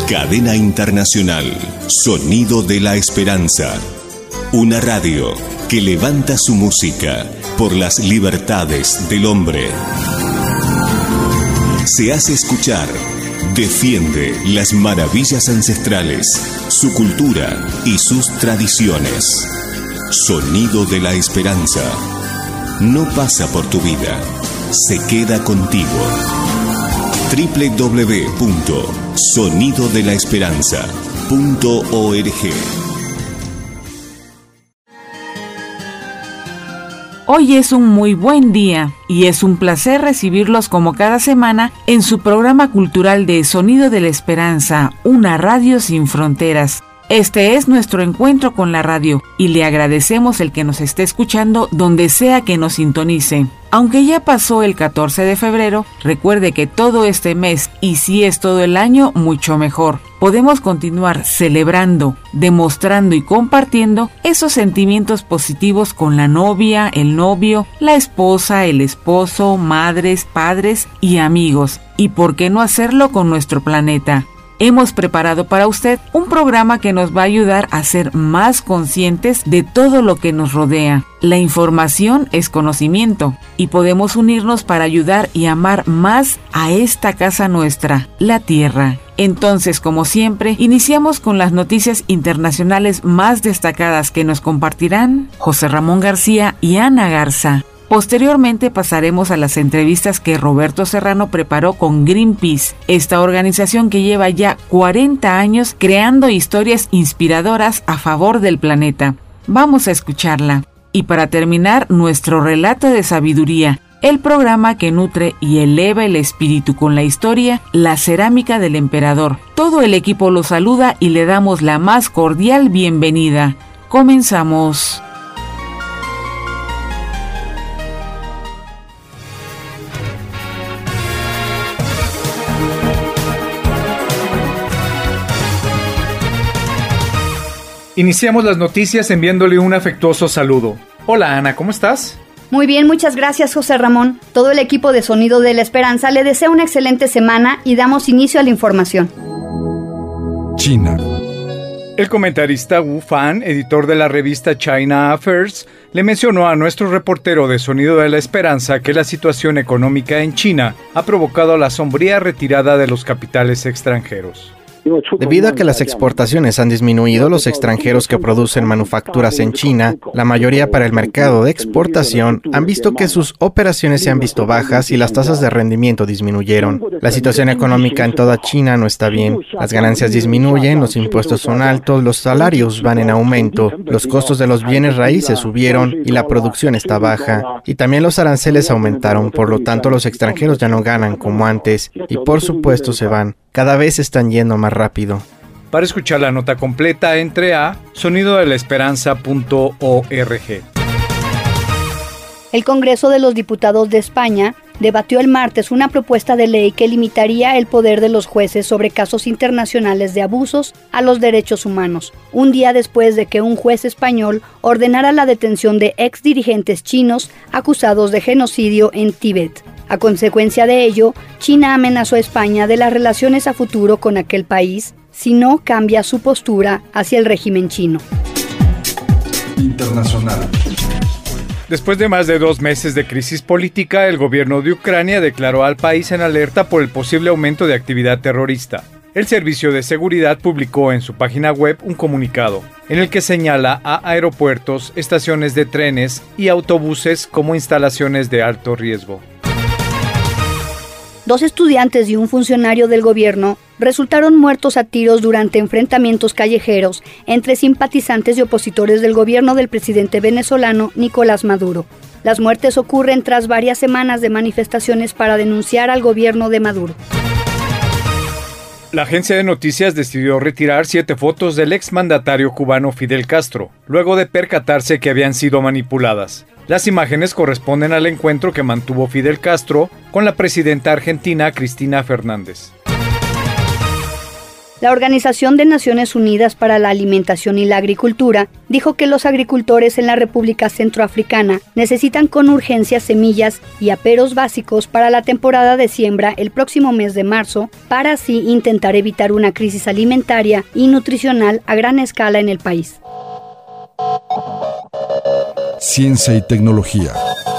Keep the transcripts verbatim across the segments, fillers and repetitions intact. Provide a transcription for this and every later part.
Cadena Internacional, Sonido de la Esperanza. Una radio que levanta su música por las libertades del hombre. Se hace escuchar, defiende las maravillas ancestrales, su cultura y sus tradiciones. Sonido de la Esperanza. No pasa por tu vida, se queda contigo. doble u doble u doble u punto sonido de la esperanza punto org. Hoy es un muy buen día y es un placer recibirlos como cada semana en su programa cultural de Sonido de la Esperanza, una radio sin fronteras. Este es nuestro encuentro con la radio y le agradecemos el que nos esté escuchando donde sea que nos sintonice. Aunque ya pasó el catorce de febrero, recuerde que todo este mes, y si es todo el año, mucho mejor. Podemos continuar celebrando, demostrando y compartiendo esos sentimientos positivos con la novia, el novio, la esposa, el esposo, madres, padres y amigos. ¿Y por qué no hacerlo con nuestro planeta? Hemos preparado para usted un programa que nos va a ayudar a ser más conscientes de todo lo que nos rodea. La información es conocimiento y podemos unirnos para ayudar y amar más a esta casa nuestra, la Tierra. Entonces, como siempre, iniciamos con las noticias internacionales más destacadas que nos compartirán José Ramón García y Ana Garza. Posteriormente pasaremos a las entrevistas que Roberto Serrano preparó con Greenpeace, esta organización que lleva ya cuarenta años creando historias inspiradoras a favor del planeta. Vamos a escucharla. Y para terminar, nuestro relato de sabiduría, el programa que nutre y eleva el espíritu con la historia, La Cerámica del Emperador. Todo el equipo lo saluda y le damos la más cordial bienvenida. Comenzamos. Iniciamos las noticias enviándole un afectuoso saludo. Hola Ana, ¿cómo estás? Muy bien, muchas gracias José Ramón. Todo el equipo de Sonido de la Esperanza le desea una excelente semana y damos inicio a la información. China. El comentarista Wu Fan, editor de la revista China Affairs, le mencionó a nuestro reportero de Sonido de la Esperanza que la situación económica en China ha provocado la sombría retirada de los capitales extranjeros. Debido a que las exportaciones han disminuido, los extranjeros que producen manufacturas en China, la mayoría para el mercado de exportación, han visto que sus operaciones se han visto bajas y las tasas de rendimiento disminuyeron. La situación económica en toda China no está bien. Las ganancias disminuyen, los impuestos son altos, los salarios van en aumento, los costos de los bienes raíces subieron y la producción está baja. Y también los aranceles aumentaron, por lo tanto los extranjeros ya no ganan como antes y por supuesto se van. Cada vez están yendo más rápido. Para escuchar la nota completa, entre a sonido de la esperanza punto org. El Congreso de los Diputados de España debatió el martes una propuesta de ley que limitaría el poder de los jueces sobre casos internacionales de abusos a los derechos humanos, un día después de que un juez español ordenara la detención de ex dirigentes chinos acusados de genocidio en Tíbet. A consecuencia de ello, China amenazó a España de las relaciones a futuro con aquel país si no cambia su postura hacia el régimen chino. Internacional. Después de más de dos meses de crisis política, el gobierno de Ucrania declaró al país en alerta por el posible aumento de actividad terrorista. El Servicio de Seguridad publicó en su página web un comunicado, en el que señala a aeropuertos, estaciones de trenes y autobuses como instalaciones de alto riesgo. Dos estudiantes y un funcionario del gobierno resultaron muertos a tiros durante enfrentamientos callejeros entre simpatizantes y opositores del gobierno del presidente venezolano Nicolás Maduro. Las muertes ocurren tras varias semanas de manifestaciones para denunciar al gobierno de Maduro. La agencia de noticias decidió retirar siete fotos del exmandatario cubano Fidel Castro, luego de percatarse que habían sido manipuladas. Las imágenes corresponden al encuentro que mantuvo Fidel Castro con la presidenta argentina Cristina Fernández. La Organización de Naciones Unidas para la Alimentación y la Agricultura dijo que los agricultores en la República Centroafricana necesitan con urgencia semillas y aperos básicos para la temporada de siembra el próximo mes de marzo, para así intentar evitar una crisis alimentaria y nutricional a gran escala en el país. Ciencia y tecnología.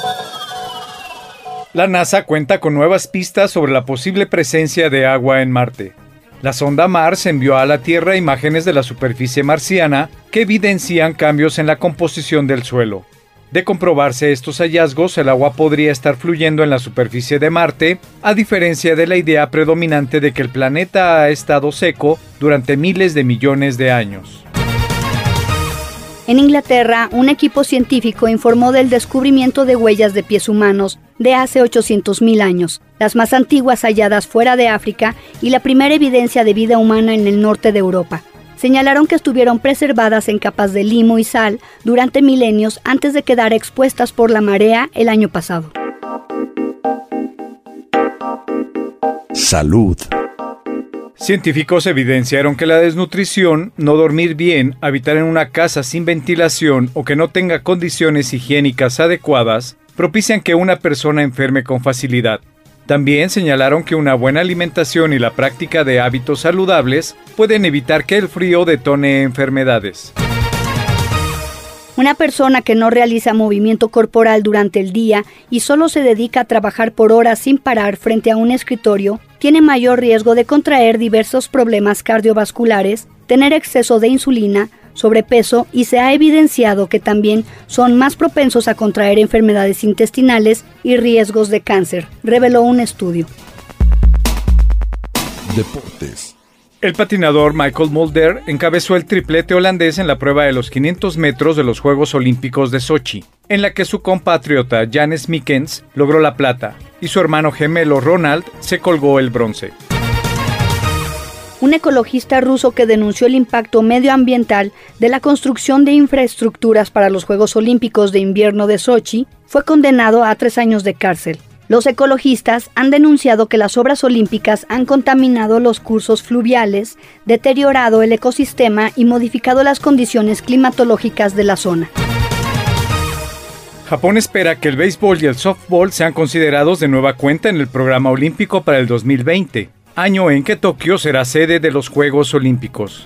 La NASA cuenta con nuevas pistas sobre la posible presencia de agua en Marte. La sonda Mars envió a la Tierra imágenes de la superficie marciana que evidencian cambios en la composición del suelo. De comprobarse estos hallazgos, el agua podría estar fluyendo en la superficie de Marte, a diferencia de la idea predominante de que el planeta ha estado seco durante miles de millones de años. En Inglaterra, un equipo científico informó del descubrimiento de huellas de pies humanos de hace ochocientos mil años, las más antiguas halladas fuera de África y la primera evidencia de vida humana en el norte de Europa. Señalaron que estuvieron preservadas en capas de limo y sal durante milenios antes de quedar expuestas por la marea el año pasado. Salud. Científicos evidenciaron que la desnutrición, no dormir bien, habitar en una casa sin ventilación o que no tenga condiciones higiénicas adecuadas, propician que una persona enferme con facilidad. También señalaron que una buena alimentación y la práctica de hábitos saludables pueden evitar que el frío detone enfermedades. Una persona que no realiza movimiento corporal durante el día y solo se dedica a trabajar por horas sin parar frente a un escritorio, tiene mayor riesgo de contraer diversos problemas cardiovasculares, tener exceso de insulina, sobrepeso y se ha evidenciado que también son más propensos a contraer enfermedades intestinales y riesgos de cáncer, reveló un estudio. Deportes. El patinador Michael Mulder encabezó el triplete holandés en la prueba de los quinientos metros de los Juegos Olímpicos de Sochi, en la que su compatriota Jan Smykens logró la plata y su hermano gemelo Ronald se colgó el bronce. Un ecologista ruso que denunció el impacto medioambiental de la construcción de infraestructuras para los Juegos Olímpicos de Invierno de Sochi fue condenado a tres años de cárcel. Los ecologistas han denunciado que las obras olímpicas han contaminado los cursos fluviales, deteriorado el ecosistema y modificado las condiciones climatológicas de la zona. Japón espera que el béisbol y el softball sean considerados de nueva cuenta en el programa olímpico para el dos mil veinte, año en que Tokio será sede de los Juegos Olímpicos.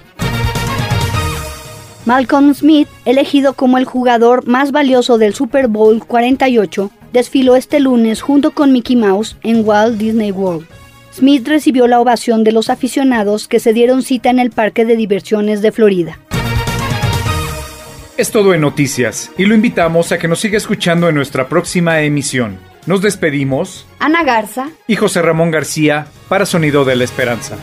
Malcolm Smith, elegido como el jugador más valioso del Super Bowl cuarenta y ocho, desfiló este lunes junto con Mickey Mouse en Walt Disney World. Smith recibió la ovación de los aficionados que se dieron cita en el parque de diversiones de Florida. Es todo en noticias y lo invitamos a que nos siga escuchando en nuestra próxima emisión. Nos despedimos, Ana Garza y José Ramón García, para Sonido de la Esperanza.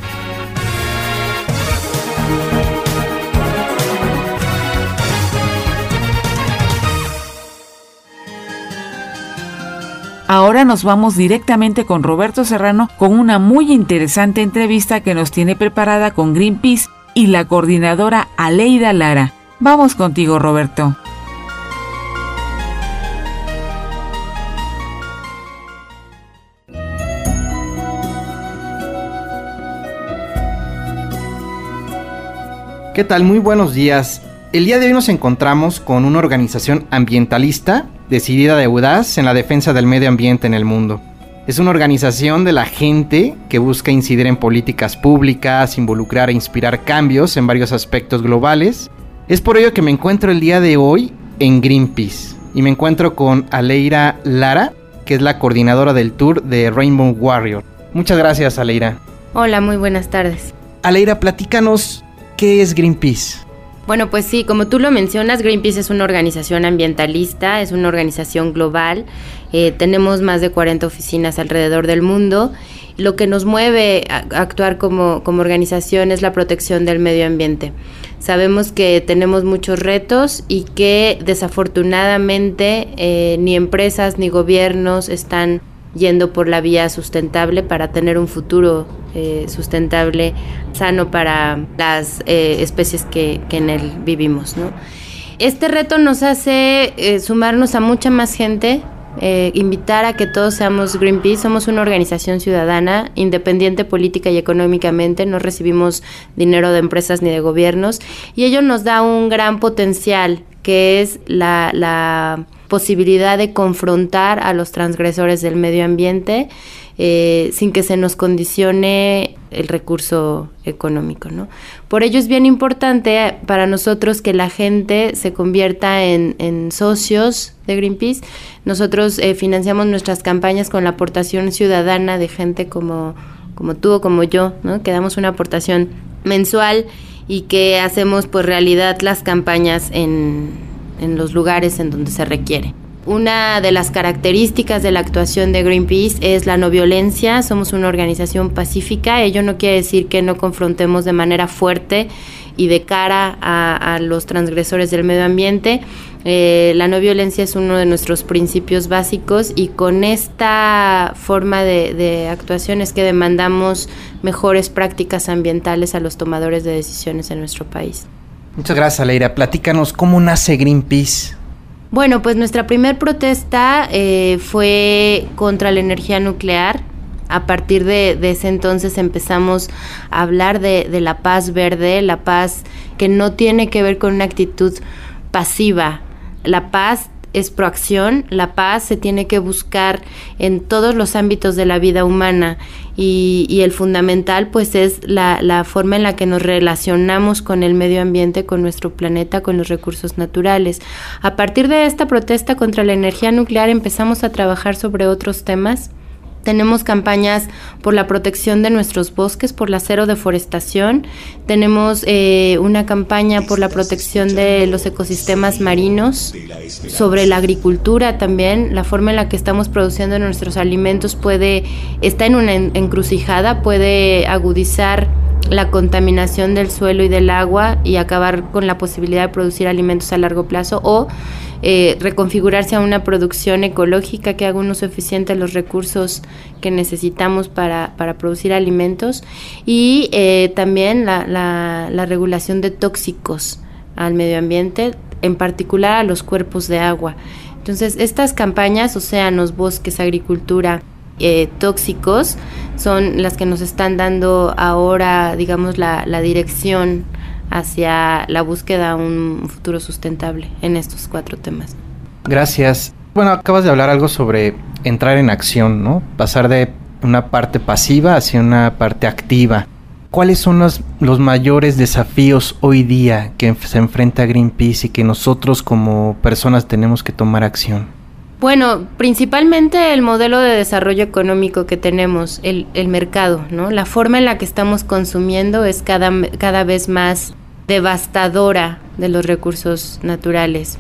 Ahora nos vamos directamente con Roberto Serrano con una muy interesante entrevista que nos tiene preparada con Greenpeace y la coordinadora Aleida Lara. Vamos contigo, Roberto. ¿Qué tal? Muy buenos días. El día de hoy nos encontramos con una organización ambientalista decidida y audaz en la defensa del medio ambiente en el mundo. Es una organización de la gente que busca incidir en políticas públicas, involucrar e inspirar cambios en varios aspectos globales. Es por ello que me encuentro el día de hoy en Greenpeace y me encuentro con Aleida Lara, que es la coordinadora del tour de Rainbow Warrior. Muchas gracias, Aleida. Hola, muy buenas tardes. Aleida, platícanos, ¿qué es Greenpeace? Bueno, pues sí, como tú lo mencionas, Greenpeace es una organización ambientalista, es una organización global. Eh, tenemos más de cuarenta oficinas alrededor del mundo. Lo que nos mueve a actuar como, como organización es la protección del medio ambiente. Sabemos que tenemos muchos retos y que desafortunadamente eh, ni empresas ni gobiernos están yendo por la vía sustentable para tener un futuro eh, sustentable, sano para las eh, especies que, que en él vivimos, ¿no? Este reto nos hace eh, sumarnos a mucha más gente eh, invitar a que todos seamos Greenpeace. Somos una organización ciudadana, independiente política y económicamente, no recibimos dinero de empresas ni de gobiernos, y ello nos da un gran potencial, que es la, la posibilidad de confrontar a los transgresores del medio ambiente eh, sin que se nos condicione el recurso económico, ¿no? Por ello es bien importante para nosotros que la gente se convierta en, en socios de Greenpeace. Nosotros eh, financiamos nuestras campañas con la aportación ciudadana de gente como, como tú o como yo, ¿no? Que damos una aportación mensual y que hacemos pues realidad las campañas en, en los lugares en donde se requiere. Una de las características de la actuación de Greenpeace es la no violencia. Somos una organización pacífica. Ello no quiere decir que no confrontemos de manera fuerte y de cara a, a los transgresores del medio ambiente. Eh, la no violencia es uno de nuestros principios básicos, y con esta forma de, de actuación es que demandamos mejores prácticas ambientales a los tomadores de decisiones en nuestro país. Muchas gracias, Aleida. Platícanos, ¿cómo nace Greenpeace? Bueno, pues nuestra primer protesta eh, fue contra la energía nuclear. A partir de, de ese entonces empezamos a hablar de, de la paz verde, la paz que no tiene que ver con una actitud pasiva. La paz es proacción, la paz se tiene que buscar en todos los ámbitos de la vida humana, y, y el fundamental pues es la, la forma en la que nos relacionamos con el medio ambiente, con nuestro planeta, con los recursos naturales. A partir de esta protesta contra la energía nuclear empezamos a trabajar sobre otros temas. Tenemos campañas por la protección de nuestros bosques, por la cero deforestación. Tenemos eh, una campaña por la protección de los ecosistemas marinos, sobre la agricultura también. La forma en la que estamos produciendo nuestros alimentos puede, está en una encrucijada, puede agudizar la contaminación del suelo y del agua y acabar con la posibilidad de producir alimentos a largo plazo, o eh, reconfigurarse a una producción ecológica que haga un uso eficiente de los recursos que necesitamos para, para producir alimentos, y eh, también la, la, la regulación de tóxicos al medio ambiente, en particular a los cuerpos de agua. Entonces, estas campañas, océanos, bosques, agricultura, Eh, tóxicos, son las que nos están dando ahora, digamos, la, la dirección hacia la búsqueda de un futuro sustentable en estos cuatro temas. Gracias. Bueno, acabas de hablar algo sobre entrar en acción, ¿no? Pasar de una parte pasiva hacia una parte activa. ¿Cuáles son los, los mayores desafíos hoy día que se enfrenta Greenpeace y que nosotros como personas tenemos que tomar acción? Bueno, principalmente el modelo de desarrollo económico que tenemos, el, el mercado, ¿no? La forma en la que estamos consumiendo es cada, cada vez más devastadora de los recursos naturales.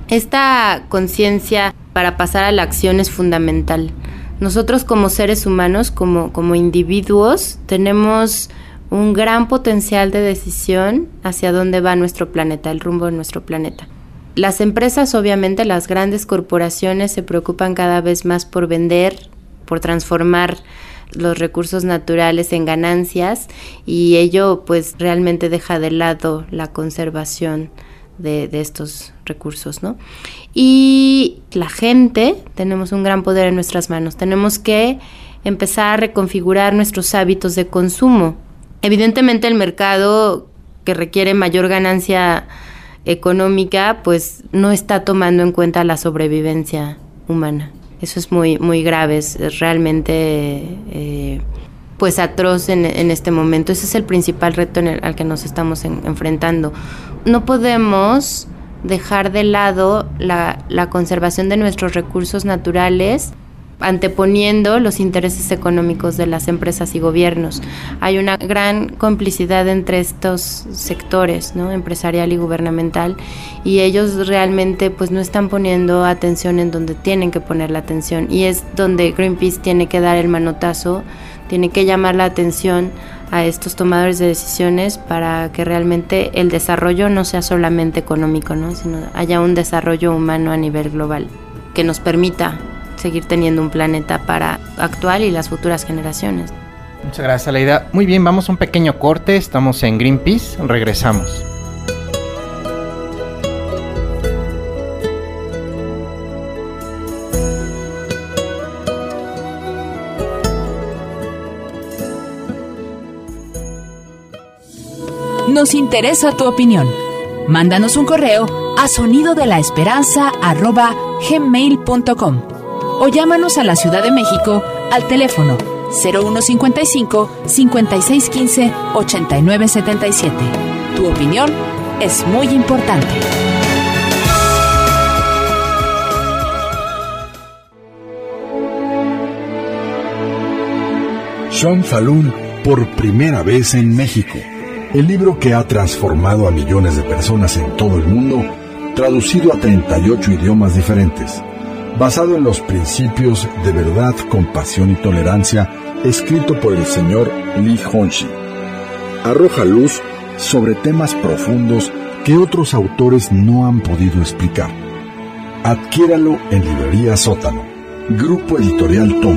Esta conciencia para pasar a la acción es fundamental. Nosotros como seres humanos, como, como individuos, tenemos un gran potencial de decisión hacia dónde va nuestro planeta, el rumbo de nuestro planeta. Las empresas, obviamente, las grandes corporaciones se preocupan cada vez más por vender, por transformar los recursos naturales en ganancias, y ello pues realmente deja de lado la conservación de, de estos recursos, ¿no? Y la gente, tenemos un gran poder en nuestras manos, tenemos que empezar a reconfigurar nuestros hábitos de consumo. Evidentemente el mercado, que requiere mayor ganancia económica, pues no está tomando en cuenta la sobrevivencia humana. Eso es muy muy grave, es realmente eh, pues atroz en, en este momento. Ese es el principal reto en el, al que nos estamos en, enfrentando. No podemos dejar de lado la, la conservación de nuestros recursos naturales anteponiendo los intereses económicos de las empresas y gobiernos. Hay una gran complicidad entre estos sectores, ¿no? Empresarial y gubernamental, y ellos realmente pues no están poniendo atención en donde tienen que poner la atención, y es donde Greenpeace tiene que dar el manotazo, tiene que llamar la atención a estos tomadores de decisiones para que realmente el desarrollo no sea solamente económico, ¿no? Sino haya un desarrollo humano a nivel global que nos permita seguir teniendo un planeta para actual y las futuras generaciones. Muchas gracias, Aleida. Muy bien, vamos a un pequeño corte. Estamos en Greenpeace. Regresamos. Nos interesa tu opinión. Mándanos un correo a sonidodelaesperanza arroba gmail punto com o llámanos a la Ciudad de México al teléfono cero uno cincuenta y cinco, cincuenta y seis quince, ochenta y nueve setenta y siete. Tu opinión es muy importante. Sean Falun por primera vez en México. El libro que ha transformado a millones de personas en todo el mundo, traducido a treinta y ocho idiomas diferentes, basado en los principios de verdad, compasión y tolerancia, escrito por el señor Lee Honshi. Arroja luz sobre temas profundos que otros autores no han podido explicar. Adquiéralo en Librería Sótano. Grupo Editorial Tom.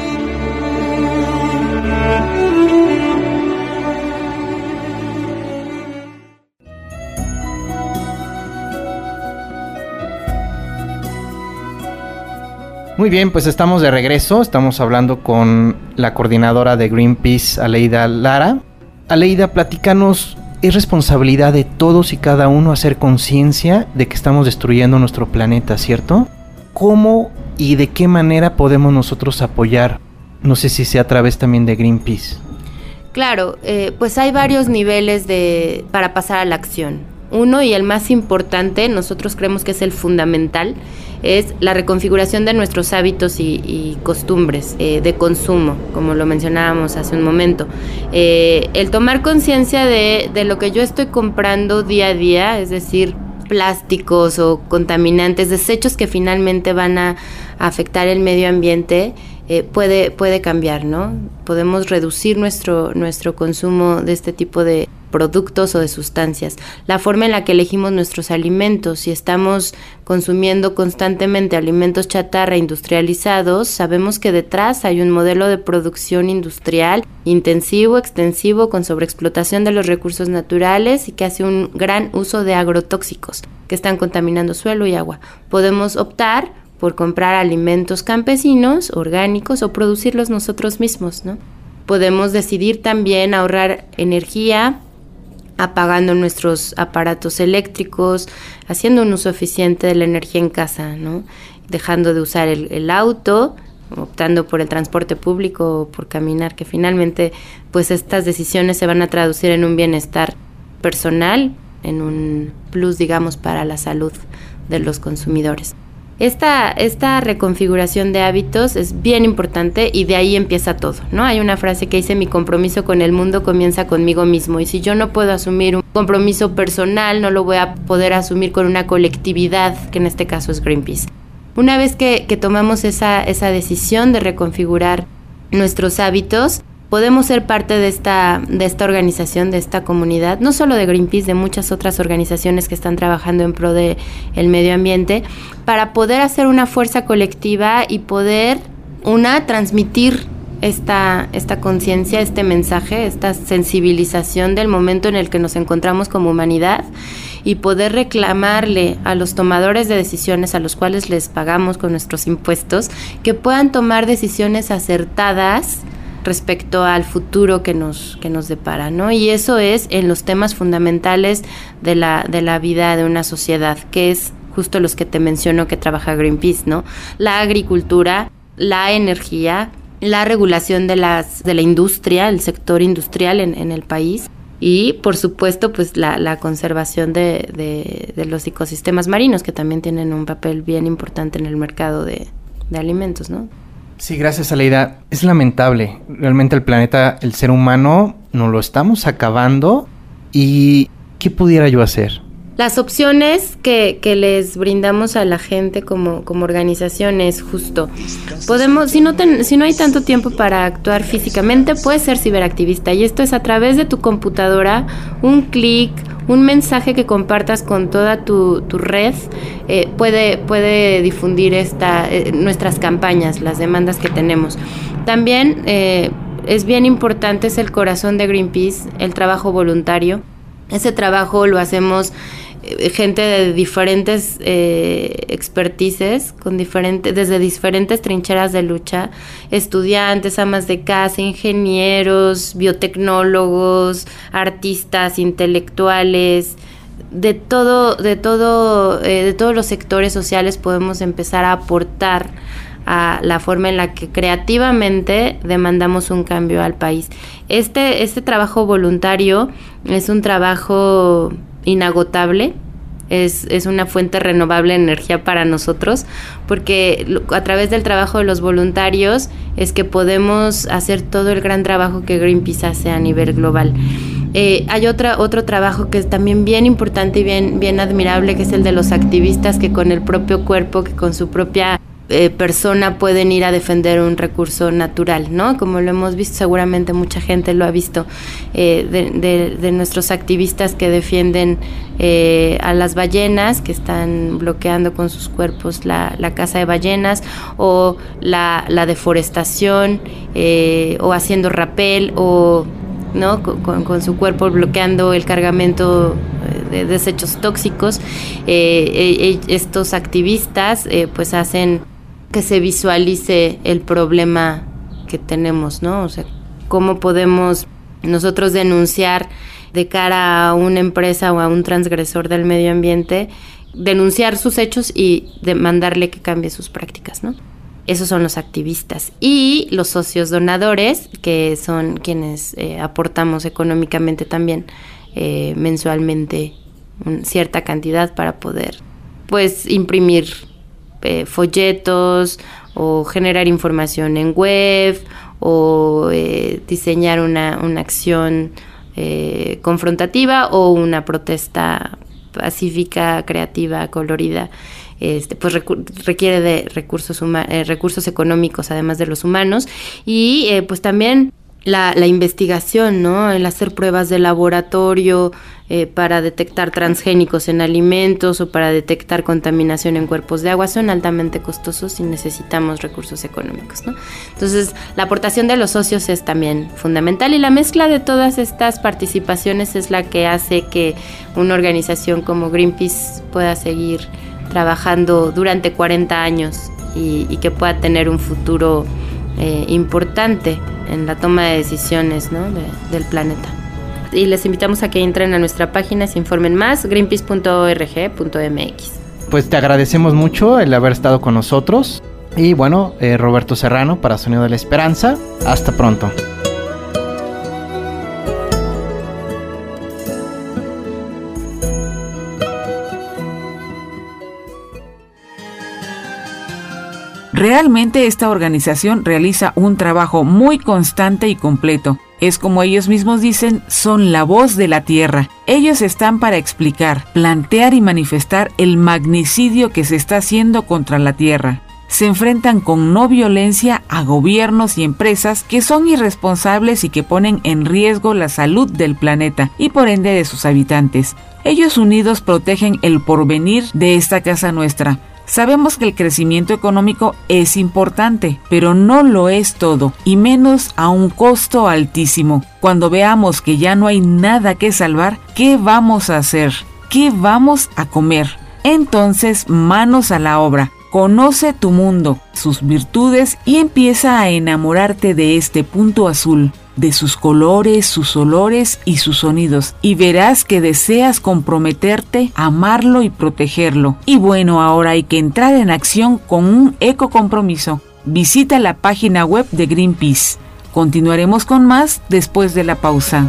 Muy bien, pues estamos de regreso, estamos hablando con la coordinadora de Greenpeace, Aleida Lara. Aleida, platícanos, es responsabilidad de todos y cada uno hacer conciencia de que estamos destruyendo nuestro planeta, ¿cierto? ¿Cómo y de qué manera podemos nosotros apoyar? No sé si sea a través también de Greenpeace. Claro, eh, pues hay varios niveles de para pasar a la acción. Uno, y el más importante, nosotros creemos que es el fundamental, es la reconfiguración de nuestros hábitos y, y costumbres eh, de consumo, como lo mencionábamos hace un momento. Eh, el tomar conciencia de, de lo que yo estoy comprando día a día, es decir, plásticos o contaminantes, desechos que finalmente van a, a afectar el medio ambiente, eh, puede, puede cambiar, ¿no? Podemos reducir nuestro, nuestro consumo de este tipo de productos o de sustancias, la forma en la que elegimos nuestros alimentos. Si estamos consumiendo constantemente alimentos chatarra industrializados, sabemos que detrás hay un modelo de producción industrial intensivo, extensivo, con sobreexplotación de los recursos naturales y que hace un gran uso de agrotóxicos que están contaminando suelo y agua. Podemos optar por comprar alimentos campesinos, orgánicos, o producirlos nosotros mismos, ¿no? Podemos decidir también ahorrar energía, apagando nuestros aparatos eléctricos, haciendo un uso eficiente de la energía en casa, ¿no? Dejando de usar el, el auto, optando por el transporte público o por caminar, que finalmente pues estas decisiones se van a traducir en un bienestar personal, en un plus, digamos, para la salud de los consumidores. Esta, esta reconfiguración de hábitos es bien importante y de ahí empieza todo, ¿no? Hay una frase que dice: mi compromiso con el mundo comienza conmigo mismo, y si yo no puedo asumir un compromiso personal, no lo voy a poder asumir con una colectividad, que en este caso es Greenpeace. Una vez que, que tomamos esa, esa decisión de reconfigurar nuestros hábitos, podemos ser parte de esta, de esta organización, de esta comunidad, no solo de Greenpeace, de muchas otras organizaciones que están trabajando en pro del medio ambiente, para poder hacer una fuerza colectiva y poder, una, transmitir esta, esta conciencia, este mensaje, esta sensibilización del momento en el que nos encontramos como humanidad, y poder reclamarle a los tomadores de decisiones, a los cuales les pagamos con nuestros impuestos, que puedan tomar decisiones acertadas respecto al futuro que nos que nos depara, ¿no? Y eso es en los temas fundamentales de la de la vida de una sociedad, que es justo los que te menciono que trabaja Greenpeace, ¿no? La agricultura, la energía, la regulación de las de la industria, el sector industrial en, en el país, y por supuesto pues la, la conservación de, de, de los ecosistemas marinos, que también tienen un papel bien importante en el mercado de, de alimentos, ¿no? Sí, gracias, Aleida. Es lamentable. Realmente el planeta, el ser humano, nos lo estamos acabando. ¿Y qué pudiera yo hacer? Las opciones que, que les brindamos a la gente como, como organización es justo. Podemos, si no, ten, si no hay tanto tiempo para actuar físicamente, puedes ser ciberactivista. Y esto es a través de tu computadora, un clic, un mensaje que compartas con toda tu, tu red, eh, puede, puede difundir esta, eh, nuestras campañas, las demandas que tenemos. También eh, es bien importante, es el corazón de Greenpeace, el trabajo voluntario. Ese trabajo lo hacemos eh, gente de diferentes eh, expertices, con diferentes, desde diferentes trincheras de lucha, estudiantes, amas de casa, ingenieros, biotecnólogos, artistas, intelectuales, de todo, de todo, eh, de todos los sectores sociales podemos empezar a aportar a la forma en la que creativamente demandamos un cambio al país. Este, este trabajo voluntario es un trabajo inagotable, es, es una fuente renovable de energía para nosotros, porque a través del trabajo de los voluntarios es que podemos hacer todo el gran trabajo que Greenpeace hace a nivel global. Eh, hay otra, otro trabajo que es también bien importante y bien, bien admirable, que es el de los activistas que con el propio cuerpo, que con su propia eh, persona pueden ir a defender un recurso natural, ¿no? Como lo hemos visto, seguramente mucha gente lo ha visto, eh, de, de, de nuestros activistas que defienden eh, a las ballenas, que están bloqueando con sus cuerpos la, la caza de ballenas, o la, la deforestación, eh, o haciendo rapel, o ¿no? Con, con su cuerpo bloqueando el cargamento de desechos tóxicos. Eh, eh, estos activistas eh, pues hacen que se visualice el problema que tenemos, ¿no? O sea, cómo podemos nosotros denunciar de cara a una empresa o a un transgresor del medio ambiente, denunciar sus hechos y demandarle que cambie sus prácticas, ¿no? Esos son los activistas. Y los socios donadores, que son quienes eh, aportamos económicamente también eh, mensualmente un, cierta cantidad para poder pues imprimir eh, folletos o generar información en web o eh, diseñar una, una acción eh, confrontativa o una protesta pacífica, creativa, colorida. Este, pues recu- requiere de recursos huma- eh, recursos económicos además de los humanos y eh, pues también la, la investigación, ¿no? El hacer pruebas de laboratorio eh, para detectar transgénicos en alimentos o para detectar contaminación en cuerpos de agua son altamente costosos y necesitamos recursos económicos, ¿no? Entonces la aportación de los socios es también fundamental y la mezcla de todas estas participaciones es la que hace que una organización como Greenpeace pueda seguir trabajando durante cuarenta años y, y que pueda tener un futuro eh, importante en la toma de decisiones, ¿no? de, del planeta. Y les invitamos a que entren a nuestra página, se informen más, greenpeace punto org punto m x. Pues te agradecemos mucho el haber estado con nosotros. Y bueno, eh, Roberto Serrano para Sonido de la Esperanza. Hasta pronto. Realmente esta organización realiza un trabajo muy constante y completo. Es como ellos mismos dicen, son la voz de la tierra. Ellos están para explicar, plantear y manifestar el magnicidio que se está haciendo contra la tierra. Se enfrentan con no violencia a gobiernos y empresas que son irresponsables y que ponen en riesgo la salud del planeta y por ende de sus habitantes. Ellos unidos protegen el porvenir de esta casa nuestra. Sabemos que el crecimiento económico es importante, pero no lo es todo, y menos a un costo altísimo. Cuando veamos que ya no hay nada que salvar, ¿qué vamos a hacer? ¿Qué vamos a comer? Entonces, manos a la obra. Conoce tu mundo, sus virtudes y empieza a enamorarte de este punto azul, de sus colores, sus olores y sus sonidos, y verás que deseas comprometerte, amarlo y protegerlo. Y bueno, ahora hay que entrar en acción con un ecocompromiso. Visita la página web de Greenpeace. Continuaremos con más después de la pausa.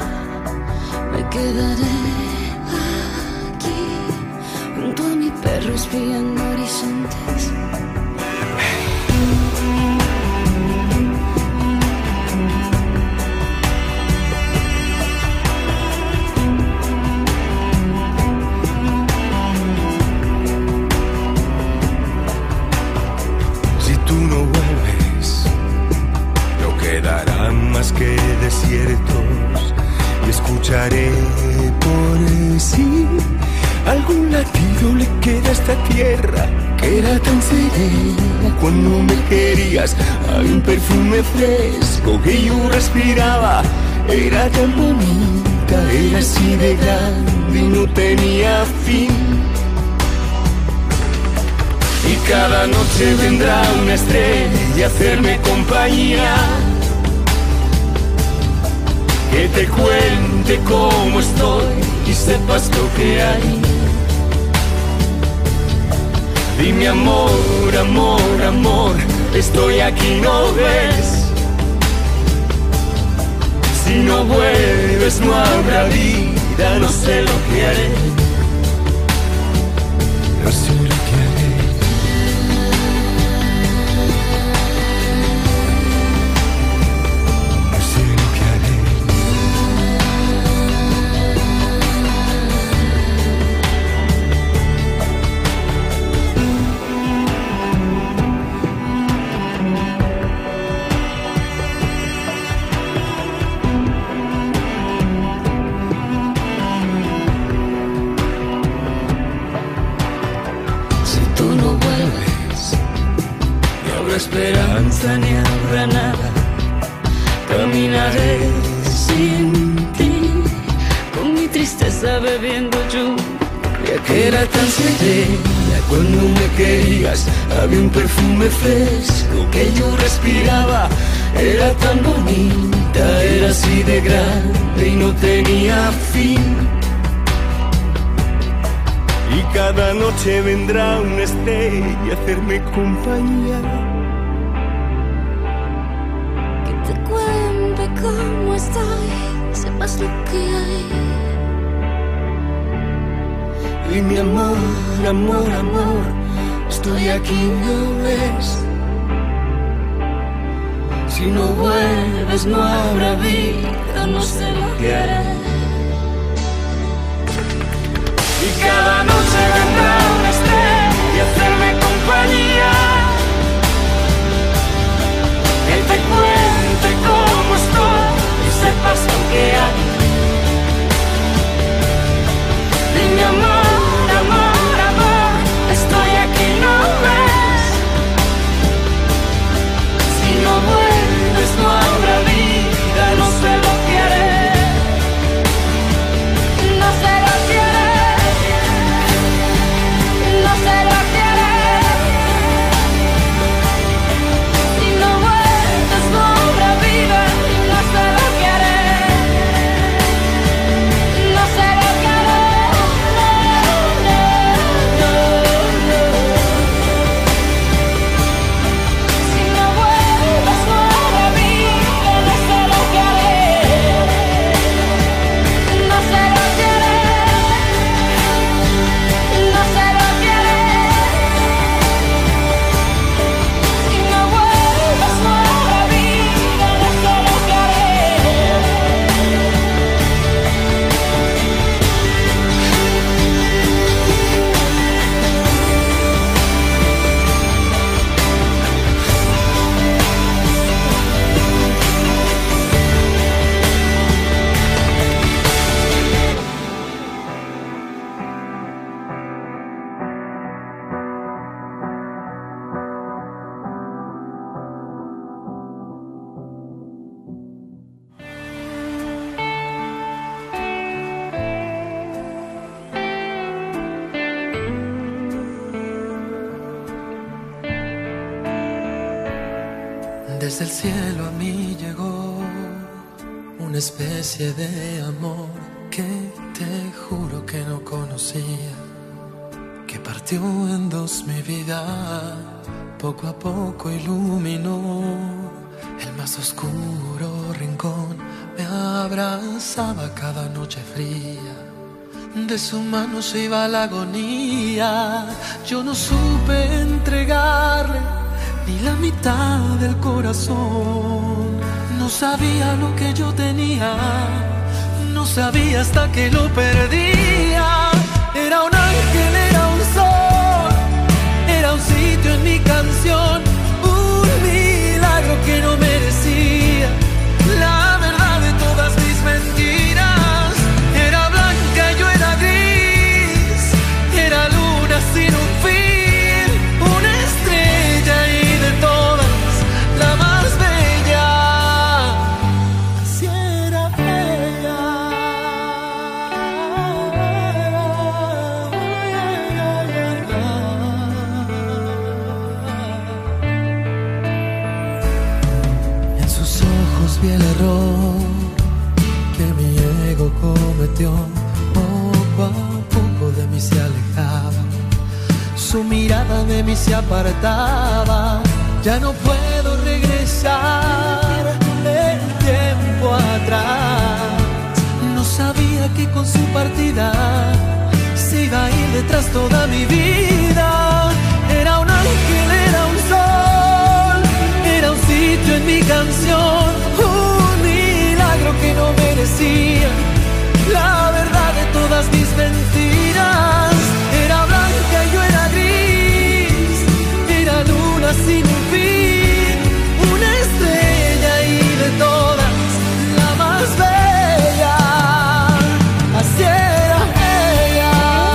Quedaré aquí junto a mi perro espiando horizontes. Si tú no vuelves, no quedarán más que desiertos y escucharé por sí. Algún latido le queda a esta tierra que era tan serena cuando me querías. Había un perfume fresco que yo respiraba. Era tan bonita, era así de grande y no tenía fin. Y cada noche vendrá una estrella a hacerme compañía, que te cuente cómo estoy y sepas lo que hay. Dime amor, amor, amor, estoy aquí, ¿no ves? Si no vuelves no habrá vida, no sé lo que haré. No sé lo que haré. No sé lo que haré. Esperanza ni habrá nada, caminaré sin ti, con mi tristeza bebiendo lluvia que era tan serena cuando me querías. Había un perfume fresco que yo respiraba, era tan bonita, era así de grande y no tenía fin. Y cada noche vendrá una estrella a hacerme compañía, ¿cómo estoy? Sepas lo que hay. Y mi amor, amor, amor, estoy aquí, ¿no ves? Si no vuelves no habrá vida, no sé lo que haré. Y cada noche vendrá una estrella a hacerme compañía, que te cuente cómo estoy y sepas lo que hay. Dime amor, amor, amor, estoy aquí, ¿no ves? Si no vuelves no habrá vida, no sé lo que haré. No sé lo que haré. No sé lo que haré. Si no vuelves no habrá vida, no sé lo que haré. No sé lo que haré. No, no, no, no. Si no vuelves no habrá vida, no sé lo que haré. No sé lo que haré. No sé lo que haré. Si no vuelves no habrá vida, no sé lo que haré. Desde el cielo a mí llegó una especie de amor que te juro que no conocía, que partió en dos mi vida, poco a poco iluminó el más oscuro rincón, me abrazaba cada noche fría, de su mano se iba la agonía. Yo no supe entregarle ni la mitad del corazón. No sabía lo que yo tenía, no sabía hasta que lo perdía. Era un ángel, era un sol, era un sitio en mi canción, un milagro que no merecía. La verdad de todas mis mentiras, era blanca y yo era gris, era luna sin un fin, una estrella y de todas la más bella. Así era ella. En sus ojos vi el error que mi ego cometió. Poco a poco de mí se alejaba, su mirada de mí se apartaba. Ya no puedo regresar el tiempo atrás. No sabía que con su partida se iba a ir detrás toda mi vida. Era un ángel, era un sol, era un sitio en mi canción, un milagro que no merecía. La verdad de todas mis mentiras, era blanca y yo era gris, era luna sin un fin, una estrella y de todas la más bella. Así era ella.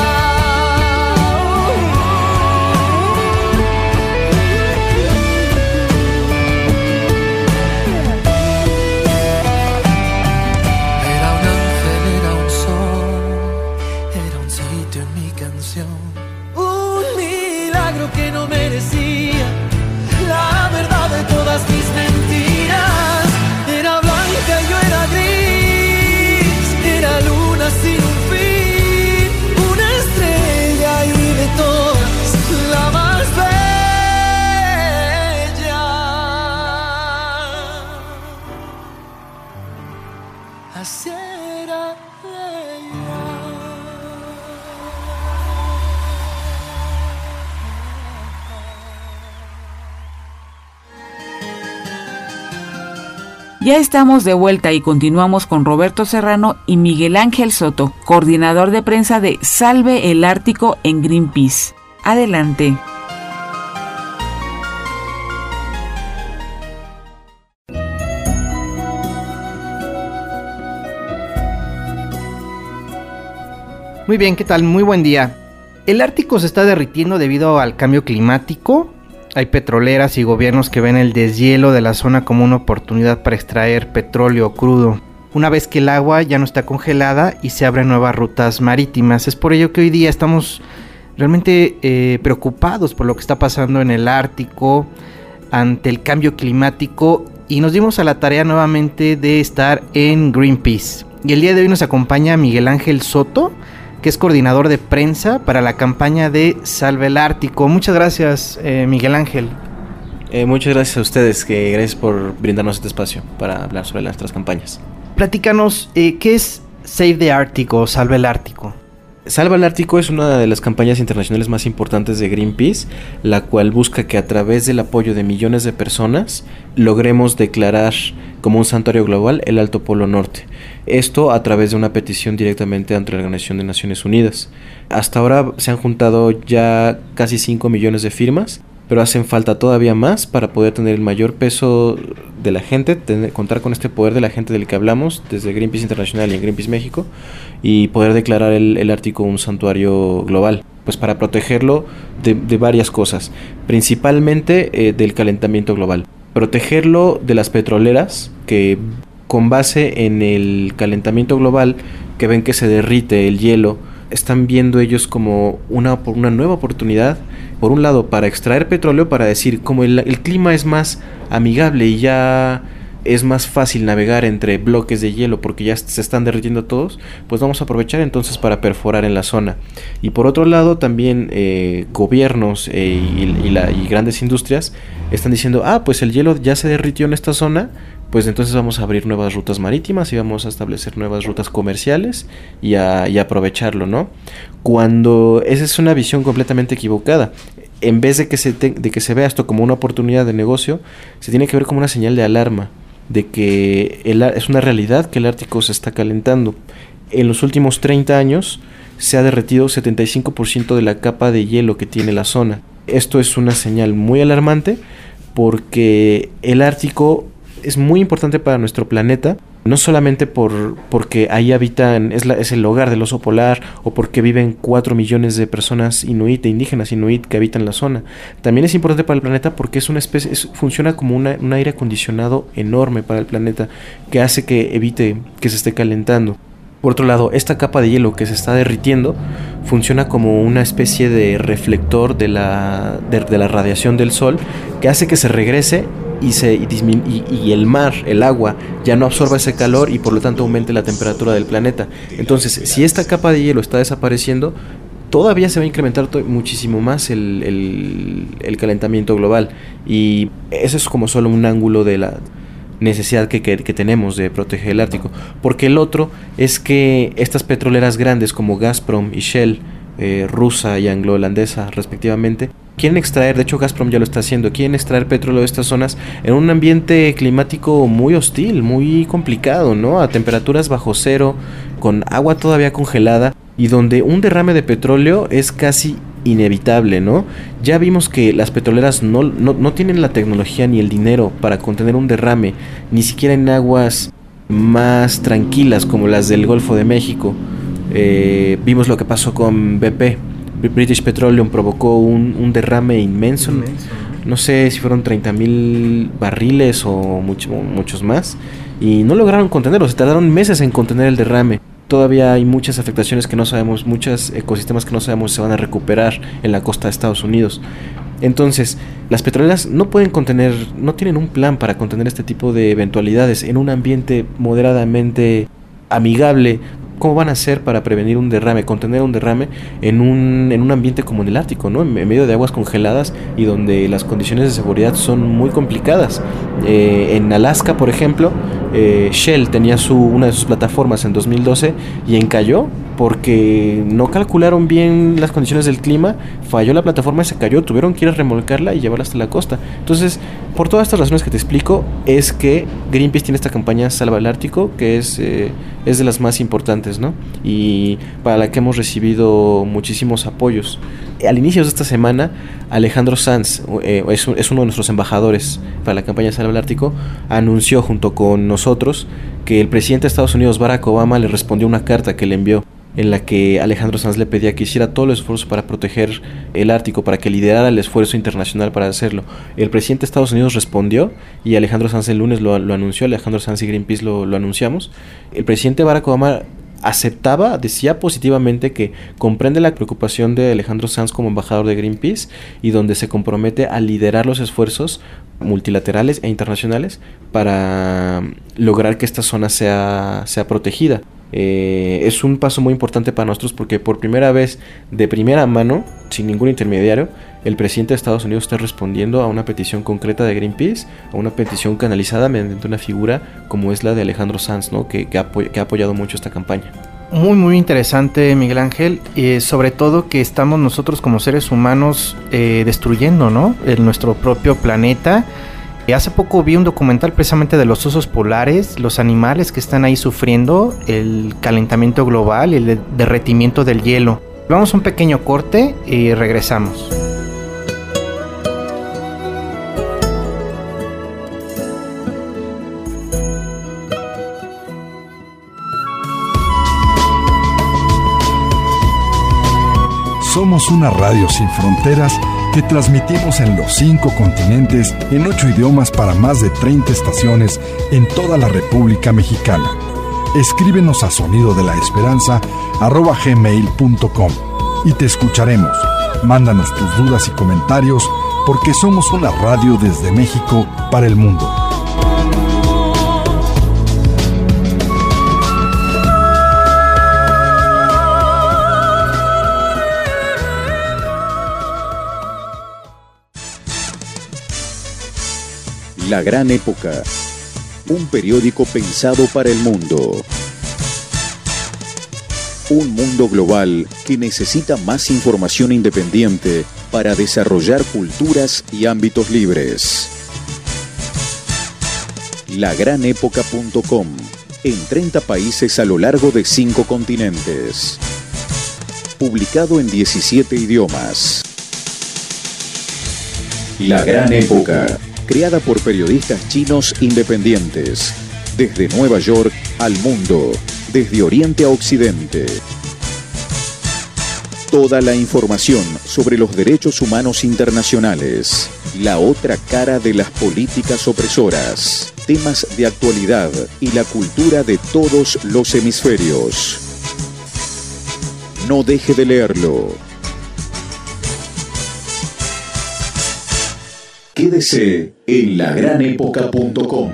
Era un ángel, era un sol, era un sitio en mi canción, un milagro que no merecía. La verdad de todas mis mentiras, era blanca y yo era gris, era luna sin un fin, una estrella y de todas la más bella. Así era ella. Ya estamos de vuelta y continuamos con Roberto Serrano y Miguel Ángel Soto, coordinador de prensa de Salve el Ártico en Greenpeace. Adelante. Muy bien, ¿qué tal? Muy buen día. El Ártico se está derritiendo debido al cambio climático. Hay petroleras y gobiernos que ven el deshielo de la zona como una oportunidad para extraer petróleo crudo, una vez que el agua ya no está congelada y se abren nuevas rutas marítimas. Es por ello que hoy día estamos realmente eh, preocupados por lo que está pasando en el Ártico ante el cambio climático, y nos dimos a la tarea nuevamente de estar en Greenpeace. Y el día de hoy nos acompaña Miguel Ángel Soto, que es coordinador de prensa para la campaña de Salve el Ártico. Muchas gracias, eh, Miguel Ángel. Eh, muchas gracias a ustedes, que gracias por brindarnos este espacio para hablar sobre nuestras campañas. Platícanos, eh, ¿qué es Save the Arctic o Salve el Ártico? Salva el Ártico es una de las campañas internacionales más importantes de Greenpeace, la cual busca que a través del apoyo de millones de personas logremos declarar como un santuario global el Alto Polo Norte. Esto a través de una petición directamente ante la Organización de Naciones Unidas. Hasta ahora se han juntado ya casi cinco millones de firmas, pero hacen falta todavía más para poder tener el mayor peso de la gente, tener, contar con este poder de la gente del que hablamos desde Greenpeace Internacional y en Greenpeace México, y poder declarar el, el Ártico un santuario global, pues para protegerlo de, de varias cosas, principalmente eh, del calentamiento global. Protegerlo de las petroleras que, con base en el calentamiento global, que ven que se derrite el hielo, están viendo ellos como una, una nueva oportunidad, por un lado para extraer petróleo, para decir, como el, el clima es más amigable y ya es más fácil navegar entre bloques de hielo porque ya se están derritiendo todos, pues vamos a aprovechar entonces para perforar en la zona. Y por otro lado también eh, gobiernos eh, y, y, la, y grandes industrias están diciendo, ah, pues el hielo ya se derritió en esta zona, pues entonces vamos a abrir nuevas rutas marítimas y vamos a establecer nuevas rutas comerciales y a, y a aprovecharlo, ¿no? Cuando esa es una visión completamente equivocada. En vez de que, se te, de que se vea esto como una oportunidad de negocio, se tiene que ver como una señal de alarma, de que el, es una realidad que el Ártico se está calentando. En los últimos treinta años se ha derretido setenta y cinco por ciento de la capa de hielo que tiene la zona. Esto es una señal muy alarmante porque el Ártico es muy importante para nuestro planeta, no solamente por porque ahí habitan, es, la, es el hogar del oso polar, o porque viven cuatro millones de personas inuit, de indígenas inuit que habitan la zona. También es importante para el planeta porque es una especie, es, funciona como una, un aire acondicionado enorme para el planeta, que hace que evite que se esté calentando. Por otro lado, esta capa de hielo que se está derritiendo funciona como una especie de reflector de la, de, de la radiación del sol, que hace que se regrese y, se, y, dismin- y, y el mar, el agua, ya no absorba ese calor y por lo tanto aumente la temperatura del planeta. Entonces, si esta capa de hielo está desapareciendo, todavía se va a incrementar to- muchísimo más el, el, el calentamiento global. Y eso es como solo un ángulo de la necesidad que, que, que tenemos de proteger el Ártico. Porque el otro es que estas petroleras grandes como Gazprom y Shell, eh, rusa y anglo-holandesa respectivamente, quieren extraer, de hecho Gazprom ya lo está haciendo, quieren extraer petróleo de estas zonas en un ambiente climático muy hostil, muy complicado, ¿no? A temperaturas bajo cero, con agua todavía congelada, y donde un derrame de petróleo es casi inevitable, ¿no? Ya vimos que las petroleras no, no, no tienen la tecnología ni el dinero para contener un derrame, ni siquiera en aguas más tranquilas como las del Golfo de México. Eh, vimos lo que pasó con B P. British Petroleum provocó un, un derrame inmenso. inmenso. No sé si fueron treinta mil barriles o mucho, muchos más. Y no lograron contenerlo, se tardaron meses en contener el derrame. Todavía hay muchas afectaciones que no sabemos, muchos ecosistemas que no sabemos si se van a recuperar en la costa de Estados Unidos. Entonces, las petroleras no pueden contener, no tienen un plan para contener este tipo de eventualidades en un ambiente moderadamente amigable. ¿Cómo van a hacer para prevenir un derrame, contener un derrame en un, en un ambiente como en el Ártico, ¿no? En, en medio de aguas congeladas y donde las condiciones de seguridad son muy complicadas? Eh, en Alaska, por ejemplo, eh, Shell tenía su, una de sus plataformas en dos mil doce y encalló porque no calcularon bien las condiciones del clima, falló la plataforma y se cayó, tuvieron que ir a remolcarla y llevarla hasta la costa. Entonces, por todas estas razones que te explico, es que Greenpeace tiene esta campaña Salva el Ártico, que es, eh, es de las más importantes, ¿no? Y para la que hemos recibido muchísimos apoyos. Al inicio de esta semana, Alejandro Sanz, eh, es, es uno de nuestros embajadores para la campaña Salva el Ártico, anunció junto con nosotros que el presidente de Estados Unidos, Barack Obama, le respondió una carta que le envió, en la que Alejandro Sanz le pedía que hiciera todo el esfuerzo para proteger el Ártico, para que liderara el esfuerzo internacional para hacerlo. El presidente de Estados Unidos respondió y Alejandro Sanz el lunes lo, lo anunció, Alejandro Sanz y Greenpeace lo, lo anunciamos. El presidente Barack Obama aceptaba, decía positivamente que comprende la preocupación de Alejandro Sanz como embajador de Greenpeace y donde se compromete a liderar los esfuerzos multilaterales e internacionales para lograr que esta zona sea, sea protegida. Eh, es un paso muy importante para nosotros porque por primera vez, de primera mano, sin ningún intermediario, el presidente de Estados Unidos está respondiendo a una petición concreta de Greenpeace, a una petición canalizada mediante una figura como es la de Alejandro Sanz, ¿no? que, que, ha, que ha apoyado mucho esta campaña. Muy muy interesante, Miguel Ángel, eh, sobre todo que estamos nosotros como seres humanos eh, destruyendo, ¿no? El, nuestro propio planeta. Hace poco vi un documental precisamente de los osos polares, los animales que están ahí sufriendo el calentamiento global, el derretimiento del hielo. Vamos a un pequeño corte y regresamos. Somos una radio sin fronteras que transmitimos en los cinco continentes en ocho idiomas para más de treinta estaciones en toda la República Mexicana. Escríbenos a sonido de la esperanza arroba gmail punto com y te escucharemos. Mándanos tus dudas y comentarios porque somos una radio desde México para el mundo. La gran época. un periódico pensado para el mundo. Un mundo global que necesita más información independiente para desarrollar culturas y ámbitos libres. la gran época punto com, en treinta países a lo largo de cinco continentes. Publicado en diecisiete idiomas. La Gran Época, creada por periodistas chinos independientes, desde Nueva York al mundo, desde Oriente a Occidente. Toda la información sobre los derechos humanos internacionales, la otra cara de las políticas opresoras, temas de actualidad y la cultura de todos los hemisferios. No deje de leerlo. Quédese en la gran época punto com.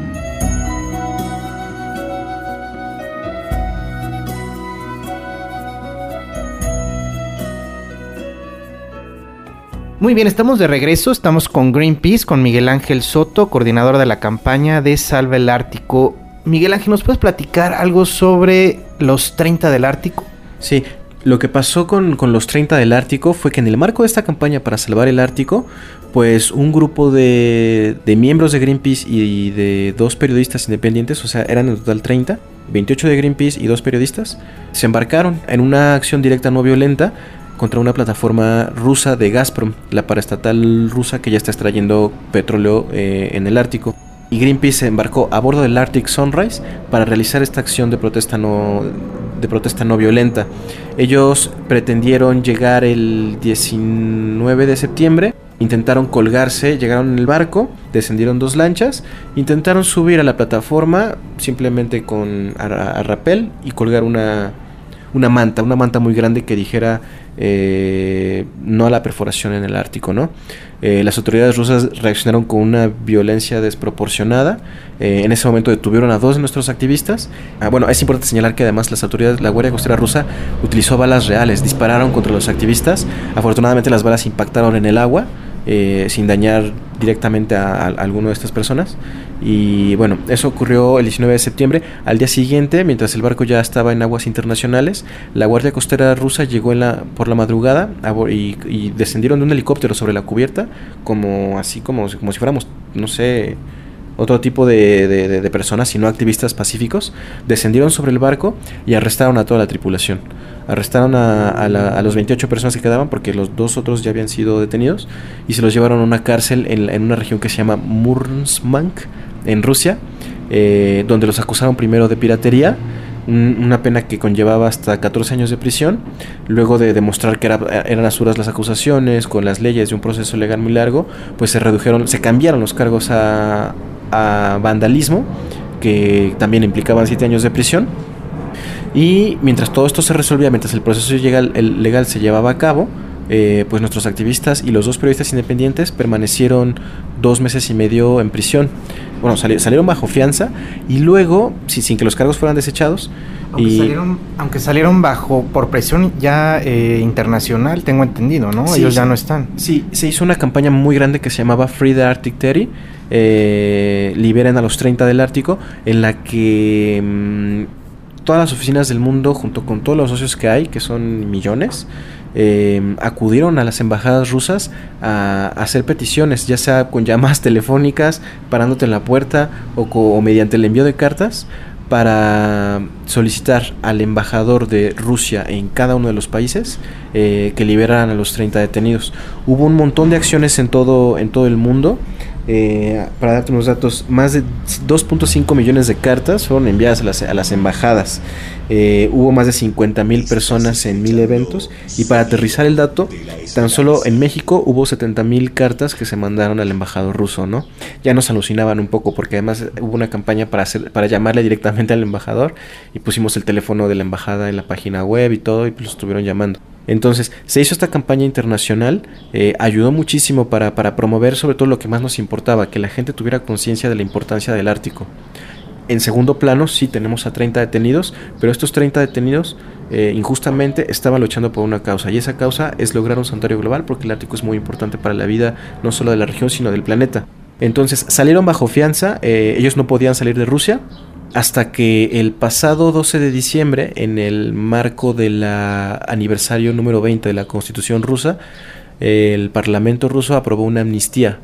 Muy bien, estamos de regreso, estamos con Greenpeace, con Miguel Ángel Soto, coordinador de la campaña de Salva el Ártico. Miguel Ángel, ¿nos puedes platicar algo sobre los treinta del Ártico? Sí, lo que pasó con, con los treinta del Ártico fue que en el marco de esta campaña para salvar el Ártico, pues un grupo de, de miembros de Greenpeace y de dos periodistas independientes, o sea, eran en total treinta, veintiocho de Greenpeace y dos periodistas, se embarcaron en una acción directa no violenta contra una plataforma rusa de Gazprom, la paraestatal rusa que ya está extrayendo petróleo eh, en el Ártico. Y Greenpeace se embarcó a bordo del Arctic Sunrise para realizar esta acción de protesta no, de protesta no violenta. Ellos pretendieron llegar el diecinueve de septiembre, intentaron colgarse, llegaron en el barco, descendieron dos lanchas, intentaron subir a la plataforma simplemente con a, a rapel y colgar una, una manta, una manta muy grande que dijera eh, no a la perforación en el Ártico, ¿no? Eh, las autoridades rusas reaccionaron con una violencia desproporcionada. Eh, en ese momento detuvieron a dos de nuestros activistas. Ah, bueno, es importante señalar que además las autoridades, la Guardia Costera rusa utilizó balas reales, dispararon contra los activistas. Afortunadamente las balas impactaron en el agua, eh, sin dañar directamente a, a, a alguna de estas personas. Y bueno, eso ocurrió el diecinueve de septiembre. Al día siguiente, mientras el barco ya estaba en aguas internacionales, la Guardia Costera rusa llegó en la, por la madrugada a, y, y descendieron de un helicóptero sobre la cubierta, como así como, como si fuéramos, no sé, otro tipo de, de, de, de personas, sino activistas pacíficos. Descendieron sobre el barco y arrestaron a toda la tripulación. Arrestaron a, a, la, a los veintiocho personas que quedaban, porque los dos otros ya habían sido detenidos, y se los llevaron a una cárcel en, en una región que se llama Murmansk, en Rusia, eh, donde los acusaron primero de piratería, un, una pena que conllevaba hasta catorce años de prisión. Luego de demostrar que era, eran absurdas las acusaciones, con las leyes de un proceso legal muy largo, pues se redujeron, se cambiaron los cargos a, a vandalismo, que también implicaban siete años de prisión. Y mientras todo esto se resolvía, mientras el proceso legal, el legal se llevaba a cabo, eh, pues nuestros activistas y los dos periodistas independientes permanecieron dos meses y medio en prisión. Bueno, sali- salieron bajo fianza y luego, sí, sin que los cargos fueran desechados. Aunque, y salieron, aunque salieron bajo por presión ya eh, internacional, tengo entendido, ¿no? Sí, Ellos ya sí, no están. Sí, se hizo una campaña muy grande que se llamaba Free the Arctic thirty, eh, liberen a los treinta del Ártico, en la que mmm, todas las oficinas del mundo, junto con todos los socios que hay, que son millones, eh, acudieron a las embajadas rusas a, a hacer peticiones, ya sea con llamadas telefónicas, parándote en la puerta, o, co- o mediante el envío de cartas, para solicitar al embajador de Rusia en cada uno de los países eh, que liberaran a los treinta detenidos. Hubo un montón de acciones en todo, en todo el mundo. Eh, para darte unos datos, más de dos punto cinco millones de cartas fueron enviadas a las, a las embajadas. Eh, hubo más de cincuenta mil personas en mil eventos. Y para aterrizar el dato, tan solo en México hubo setenta mil cartas que se mandaron al embajador ruso, ¿no? Ya nos alucinaban un poco, porque además hubo una campaña para hacer, para llamarle directamente al embajador, y pusimos el teléfono de la embajada en la página web y todo, y pues lo estuvieron llamando. Entonces se hizo esta campaña internacional, eh, ayudó muchísimo para, para promover sobre todo lo que más nos importaba, que la gente tuviera conciencia de la importancia del Ártico. En segundo plano sí tenemos a treinta detenidos, pero estos treinta detenidos eh, injustamente estaban luchando por una causa, y esa causa es lograr un santuario global, porque el Ártico es muy importante para la vida no solo de la región sino del planeta. Entonces salieron bajo fianza, eh, ellos no podían salir de Rusia, hasta que el pasado doce de diciembre, en el marco del aniversario número veinte de la Constitución rusa, eh, el Parlamento ruso aprobó una amnistía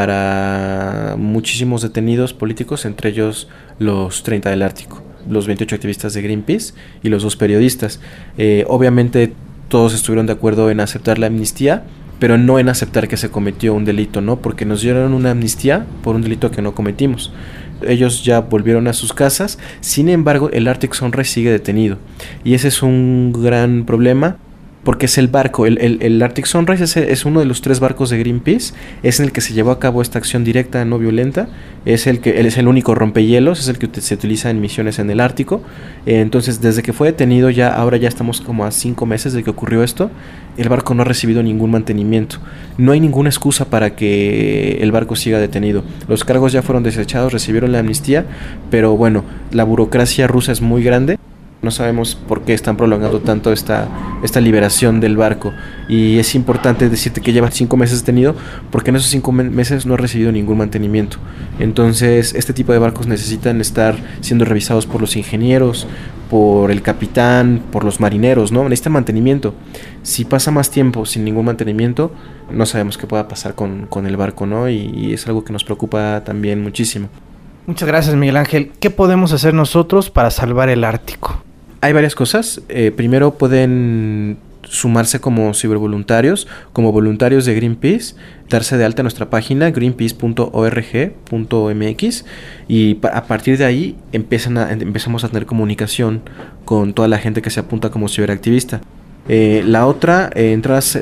para muchísimos detenidos políticos, entre ellos los treinta del Ártico, los veintiocho activistas de Greenpeace y los dos periodistas. Eh, obviamente todos estuvieron de acuerdo en aceptar la amnistía, pero no en aceptar que se cometió un delito, ¿no? Porque nos dieron una amnistía por un delito que no cometimos. Ellos ya volvieron a sus casas, sin embargo el Arctic Sunrise sigue detenido, y ese es un gran problema, porque es el barco, el, el, el Arctic Sunrise es, es uno de los tres barcos de Greenpeace, es en el que se llevó a cabo esta acción directa no violenta, es el que él es el único rompehielos, es el que se utiliza en misiones en el Ártico. Eh, entonces desde que fue detenido, ya ahora ya estamos como a cinco meses de que ocurrió esto, el barco no ha recibido ningún mantenimiento, no hay ninguna excusa para que el barco siga detenido, los cargos ya fueron desechados, recibieron la amnistía, pero bueno, la burocracia rusa es muy grande. No sabemos por qué están prolongando tanto esta, esta liberación del barco, y es importante decirte que lleva cinco meses detenido porque en esos cinco me- meses no ha recibido ningún mantenimiento. Entonces este tipo de barcos necesitan estar siendo revisados por los ingenieros, por el capitán, por los marineros, ¿no? Necesitan mantenimiento. Si pasa más tiempo sin ningún mantenimiento, no sabemos qué pueda pasar con, con el barco, ¿no? Y, y es algo que nos preocupa también muchísimo. Muchas gracias, Miguel Ángel. ¿Qué podemos hacer nosotros para salvar el Ártico? Hay varias cosas. Eh, primero pueden sumarse como cibervoluntarios, como voluntarios de Greenpeace, darse de alta en nuestra página greenpeace punto org punto m x, y pa- a partir de ahí empiezan a, empezamos a tener comunicación con toda la gente que se apunta como ciberactivista. Eh, la otra, eh, entras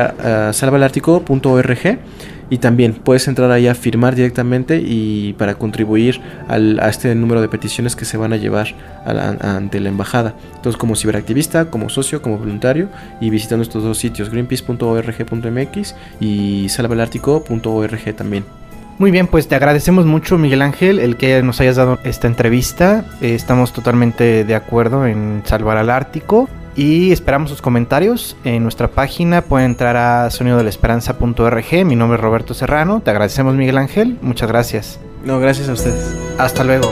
a salva el ártico punto org y también puedes entrar ahí a firmar directamente y para contribuir al, a este número de peticiones que se van a llevar a la, a, ante la embajada. Entonces, como ciberactivista, como socio, como voluntario, y visitando estos dos sitios, greenpeace punto org punto m x y salva el ártico punto org también. Muy bien, pues te agradecemos mucho, Miguel Ángel, el que nos hayas dado esta entrevista. Eh, estamos totalmente de acuerdo en salvar al Ártico y esperamos sus comentarios en nuestra página. Pueden entrar a sonido de la esperanza punto org. Mi nombre es Roberto Serrano. Te agradecemos, Miguel Ángel. Muchas gracias. No, gracias a ustedes. Hasta luego.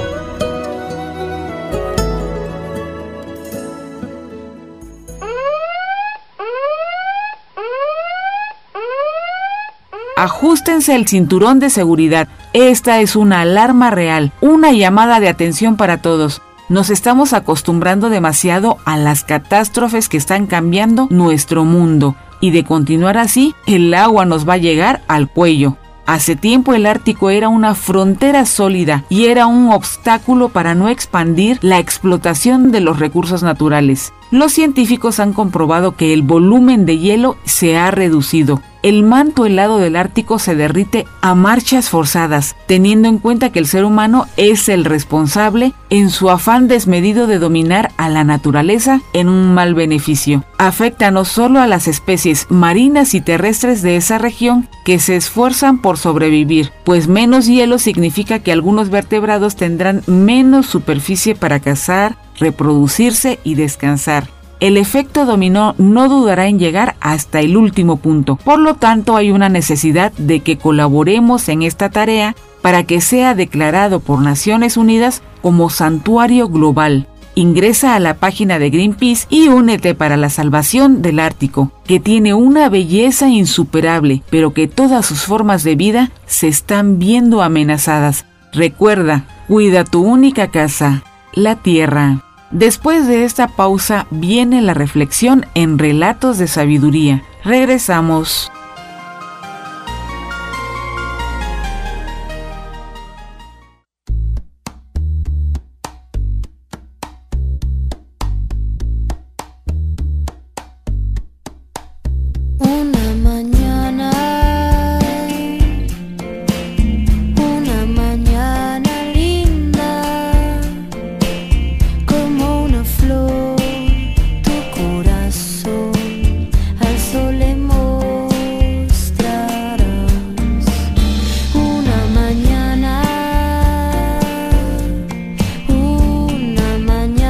Ajustense el cinturón de seguridad. Esta es una alarma real, una llamada de atención para todos. Nos estamos acostumbrando demasiado a las catástrofes que están cambiando nuestro mundo, y de continuar así, el agua nos va a llegar al cuello. Hace tiempo el Ártico era una frontera sólida y era un obstáculo para no expandir la explotación de los recursos naturales. Los científicos han comprobado que el volumen de hielo se ha reducido. El manto helado del Ártico se derrite a marchas forzadas, teniendo en cuenta que el ser humano es el responsable en su afán desmedido de dominar a la naturaleza en un mal beneficio. Afecta no solo a las especies marinas y terrestres de esa región que se esfuerzan por sobrevivir, pues menos hielo significa que algunos vertebrados tendrán menos superficie para cazar, reproducirse y descansar. El efecto dominó no dudará en llegar hasta el último punto. Por lo tanto, hay una necesidad de que colaboremos en esta tarea para que sea declarado por Naciones Unidas como santuario global. Ingresa a la página de Greenpeace y únete para la salvación del Ártico, que tiene una belleza insuperable, pero que todas sus formas de vida se están viendo amenazadas. Recuerda, cuida tu única casa, la Tierra. Después de esta pausa viene la reflexión en Relatos de Sabiduría. Regresamos. Una mañana, una mañana linda, como una flor, tu corazón al sol le mostrarás. Una mañana, una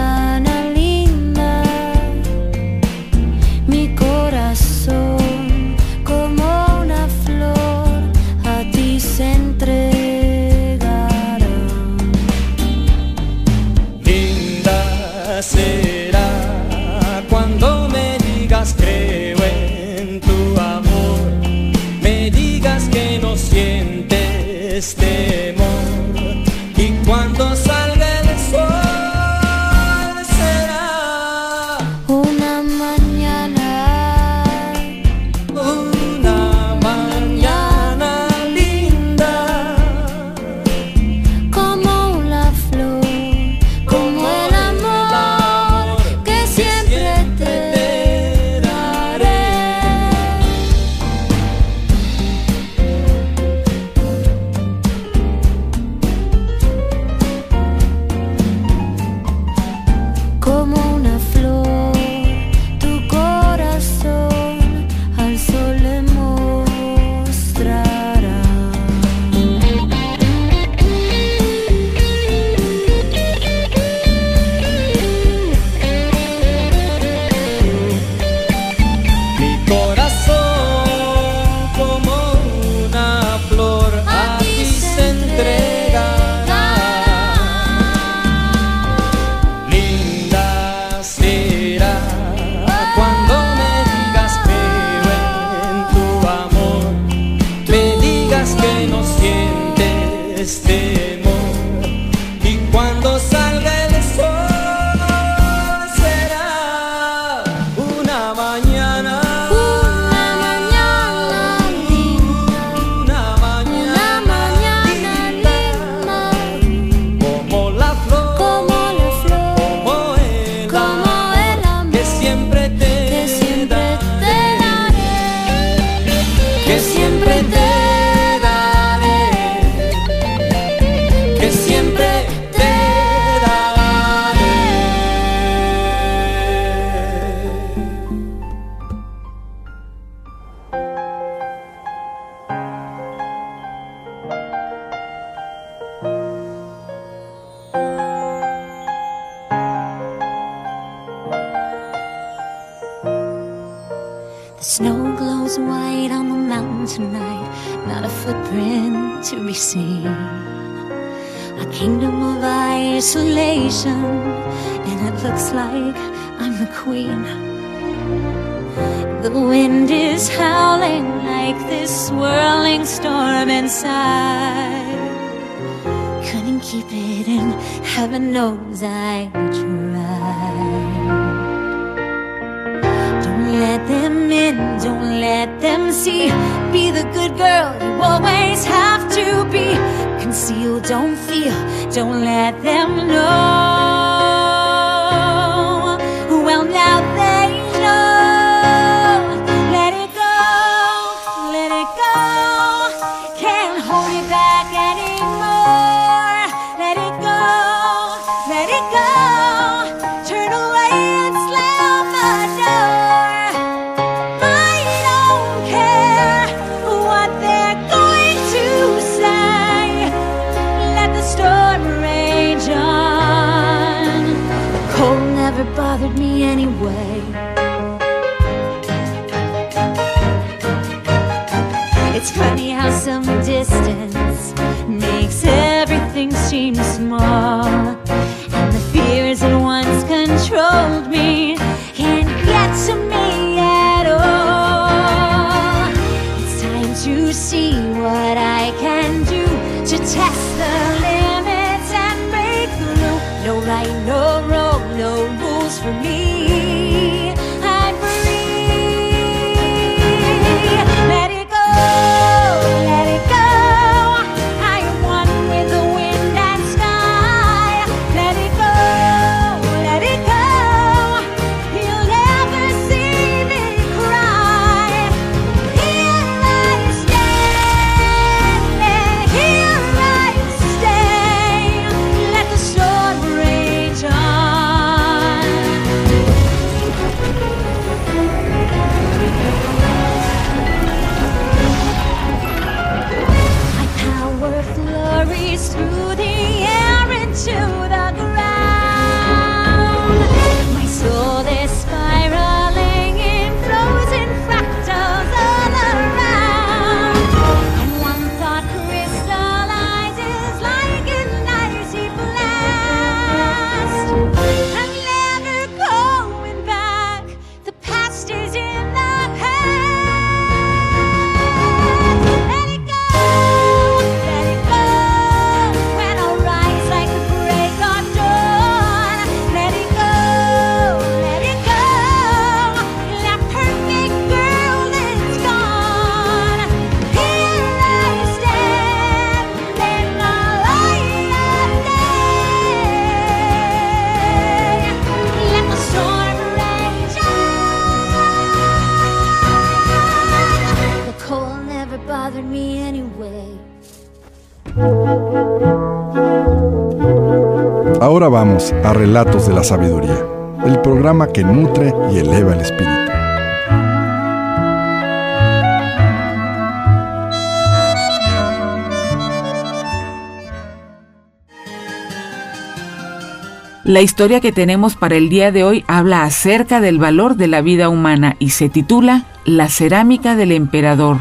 mañana linda, mi corazón The snow glows white on the mountain tonight, not a footprint to be seen. A kingdom of isolation, and it looks like I'm the queen. The wind is howling like this swirling storm inside. Couldn't keep it in, heaven knows I tried. Don't let them in, don't let them see. Be the good girl you always have to be. Conceal, don't feel, don't let them know. Well, now they know. Let it go, let it go. Can't hold you back anymore. Let it go, let it go. Turn away and slam the door. I don't care what they're going to say. Let the storm rage on. The cold never bothered me anyway. It's funny how some distance makes everything seem small, and the fears that once controlled me can't get to me at all. It's time to see what I can do to test the limits and break through. No right, no wrong, no rules for me. I'm free. Let it go, let it go. I am one with the wind and sky. Let it go, let it go. You'll never see me cry. Here I stand, here I stay. Let the storm rage on. My power flurries through the air into the ground. My soul is spiraling in frozen fractals all around. And one thought crystallizes like an icy blast. I'm never going back. The past is in the past. Let it go, let it go. When I rise like the break of dawn. Let it go, let it go. That perfect girl is gone. Here I stand in the light of day. Let the storm rage on. The cold never bothered me anyway. Ahora vamos a Relatos de la Sabiduría, el programa que nutre y eleva el espíritu. La historia que tenemos para el día de hoy habla acerca del valor de la vida humana y se titula La cerámica del emperador.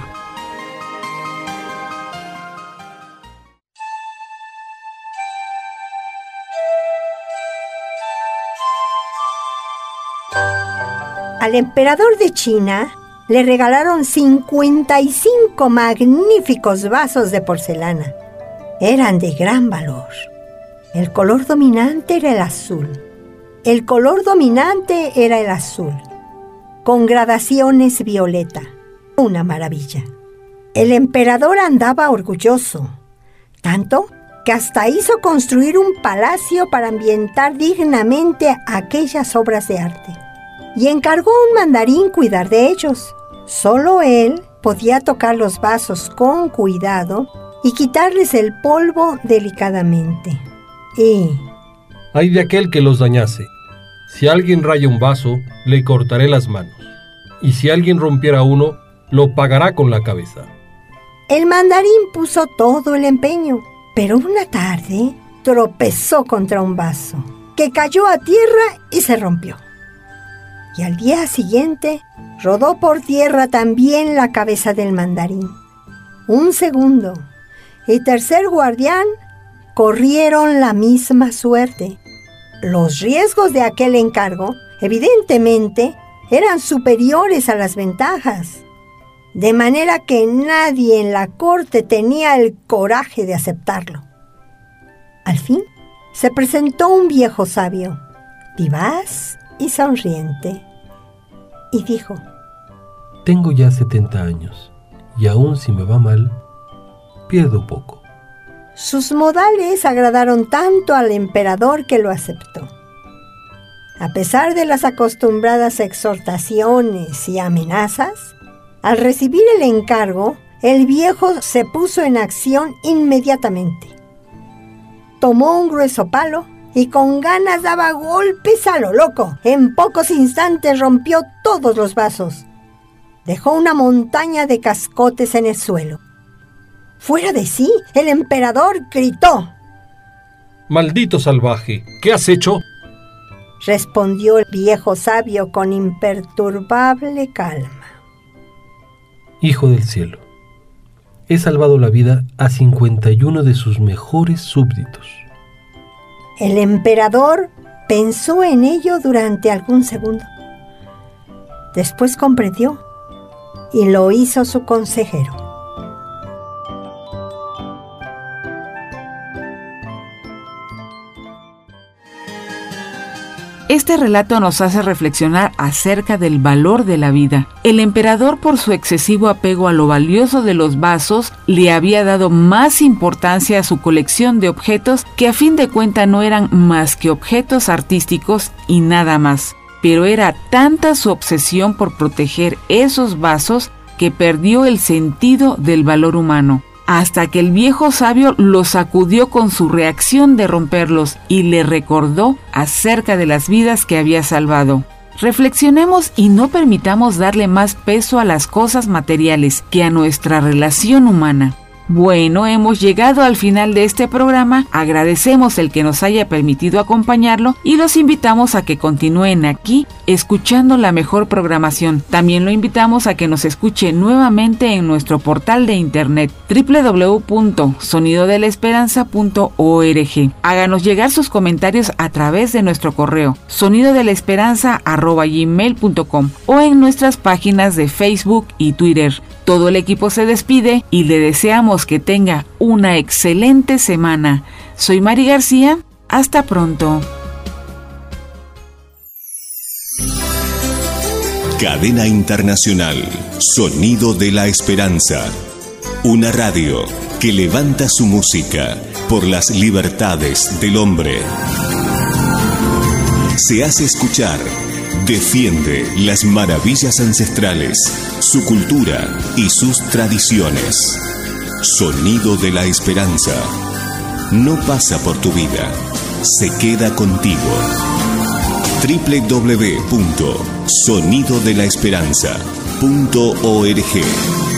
Al emperador de China le regalaron cincuenta y cinco magníficos vasos de porcelana. Eran de gran valor. El color dominante era el azul. El color dominante era el azul, con gradaciones violeta. Una maravilla. El emperador andaba orgulloso, tanto que hasta hizo construir un palacio para ambientar dignamente aquellas obras de arte. Y encargó a un mandarín cuidar de ellos. Solo él podía tocar los vasos con cuidado y quitarles el polvo delicadamente. Y... Ay de aquel que los dañase. Si alguien raya un vaso, le cortaré las manos. Y si alguien rompiera uno, lo pagará con la cabeza. el mandarín puso todo el empeño, pero una tarde tropezó contra un vaso, que cayó a tierra y se rompió. Y al día siguiente Rodó por tierra también la cabeza del mandarín. Un segundo y tercer guardián corrieron la misma suerte. Los riesgos de aquel encargo, evidentemente, eran superiores a las ventajas, de manera que nadie en la corte tenía el coraje de aceptarlo. Al fin, se presentó un viejo sabio, vivaz y sonriente, y dijo: Tengo ya setenta años, y aún si me va mal, pierdo poco. Sus modales agradaron tanto al emperador que lo aceptó. A pesar de las acostumbradas exhortaciones y amenazas, al recibir el encargo, el viejo se puso en acción inmediatamente. Tomó un grueso palo y con ganas daba golpes a lo loco. En pocos instantes rompió todos los vasos. Dejó una montaña de cascotes en el suelo. Fuera de sí, el emperador gritó: ¡Maldito salvaje! ¿Qué has hecho? Respondió el viejo sabio con imperturbable calma: Hijo del cielo, he salvado la vida a cincuenta y uno de sus mejores súbditos. El emperador pensó en ello durante algún segundo. Después comprendió y lo hizo su consejero. Este relato nos hace reflexionar acerca del valor de la vida. El emperador, por su excesivo apego a lo valioso de los vasos, le había dado más importancia a su colección de objetos que a fin de cuentas no eran más que objetos artísticos y nada más. Pero era tanta su obsesión por proteger esos vasos que perdió el sentido del valor humano, hasta que el viejo sabio lo sacudió con su reacción de romperlos y le recordó acerca de las vidas que había salvado. Reflexionemos y no permitamos darle más peso a las cosas materiales que a nuestra relación humana. Bueno, hemos llegado al final de este programa, agradecemos el que nos haya permitido acompañarlo y los invitamos a que continúen aquí escuchando la mejor programación. También lo invitamos a que nos escuche nuevamente en nuestro portal de internet doble u doble u doble u punto sonido de la esperanza punto org. Háganos llegar sus comentarios a través de nuestro correo sonido de la esperanza arroba gmail punto com o en nuestras páginas de Facebook y Twitter. Todo el equipo se despide y le deseamos que tenga una excelente semana. Soy Mari García, hasta pronto. Cadena Internacional, Sonido de la Esperanza. Una radio que levanta su música por las libertades del hombre. Se hace escuchar, defiende las maravillas ancestrales, su cultura y sus tradiciones. Sonido de la Esperanza. No pasa por tu vida, se queda contigo. doble u doble u doble u punto sonido de la esperanza punto org